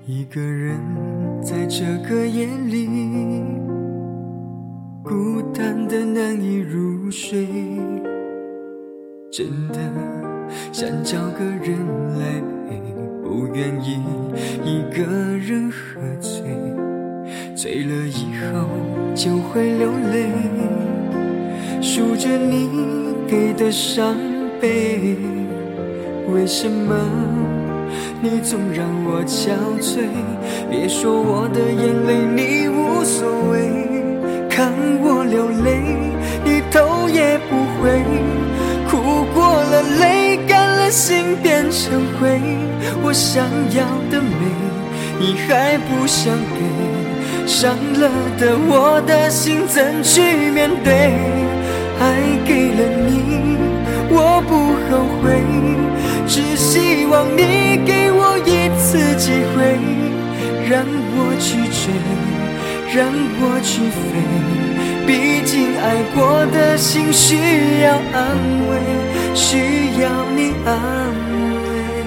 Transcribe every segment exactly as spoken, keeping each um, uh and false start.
一个人在这个夜里，孤单的难以入睡，真的想找个人来陪，不愿意一个人喝醉，醉了以后就会流泪，数着你给的伤悲，为什么你总让我憔悴？别说我的眼泪你无所谓，看我流泪你头也不回，哭过了泪干了心变成灰，我想要的美你还不想给，伤了的我的心怎去面对？爱给了你我不后悔，只希望你给我一次机会，让我去追，让我去飞，毕竟爱过的心需要安慰，需要你安慰。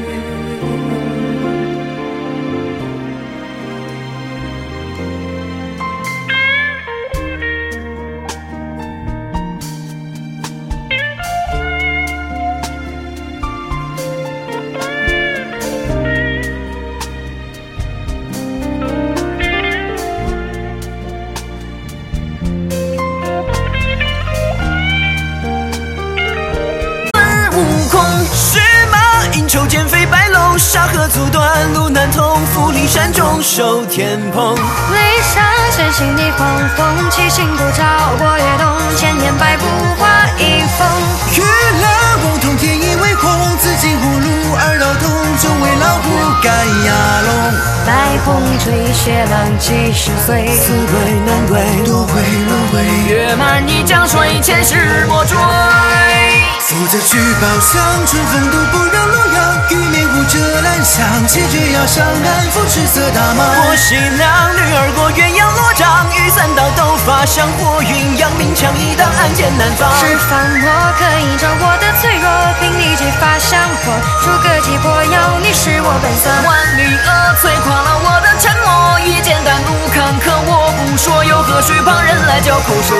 求减肥白楼沙河阻断路难通，富丽山中受天蓬。 泪上深信你黄风，七星不照过越冬，千年百步画一峰。 玉兰翁通天意为空，紫金葫芦二道通，终为老虎盖牙龙。 白虹吹雪浪几十岁， 四对难对，多回轮回。 月满一江水，前世莫追。 扶着聚宝箱，春风都不让洛阳，玉面舞着兰香，切绝要上岸，扶赤色大蟒。我新娘女儿过鸳鸯罗帐，雨伞到斗发香火云扬，明枪一挡，暗箭难防。 释放我可以照我的脆弱，凭你激发香火，逐个击破妖，你是我本色。 万缕恶摧垮了我的沉默，一剑断路坎坷我不说，又何须旁人来交口说？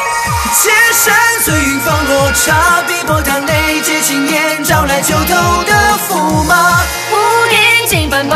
千山随云放落，茶碧波潭内，借青年招来秋头。